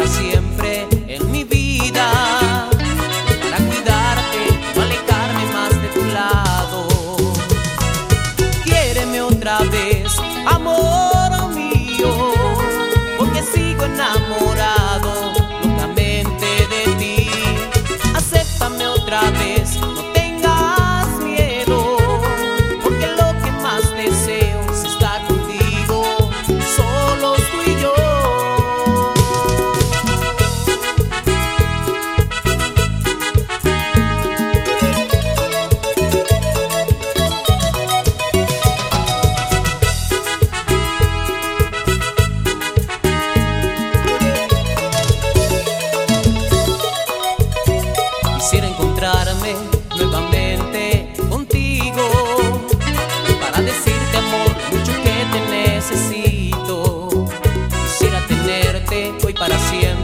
siempre en mi vida, para cuidarte, no alejarme más de tu lado. Quiéreme otra vez, amor mío, porque sigo enamorado locamente de ti. Acéptame otra vez, no tengas miedo, porque lo que más deseo es estar contigo, solos tú y yo. Quisiera encontrarme nuevamente contigo para decirte, amor, lo mucho que te necesito. Quisiera tenerte hoy para siempre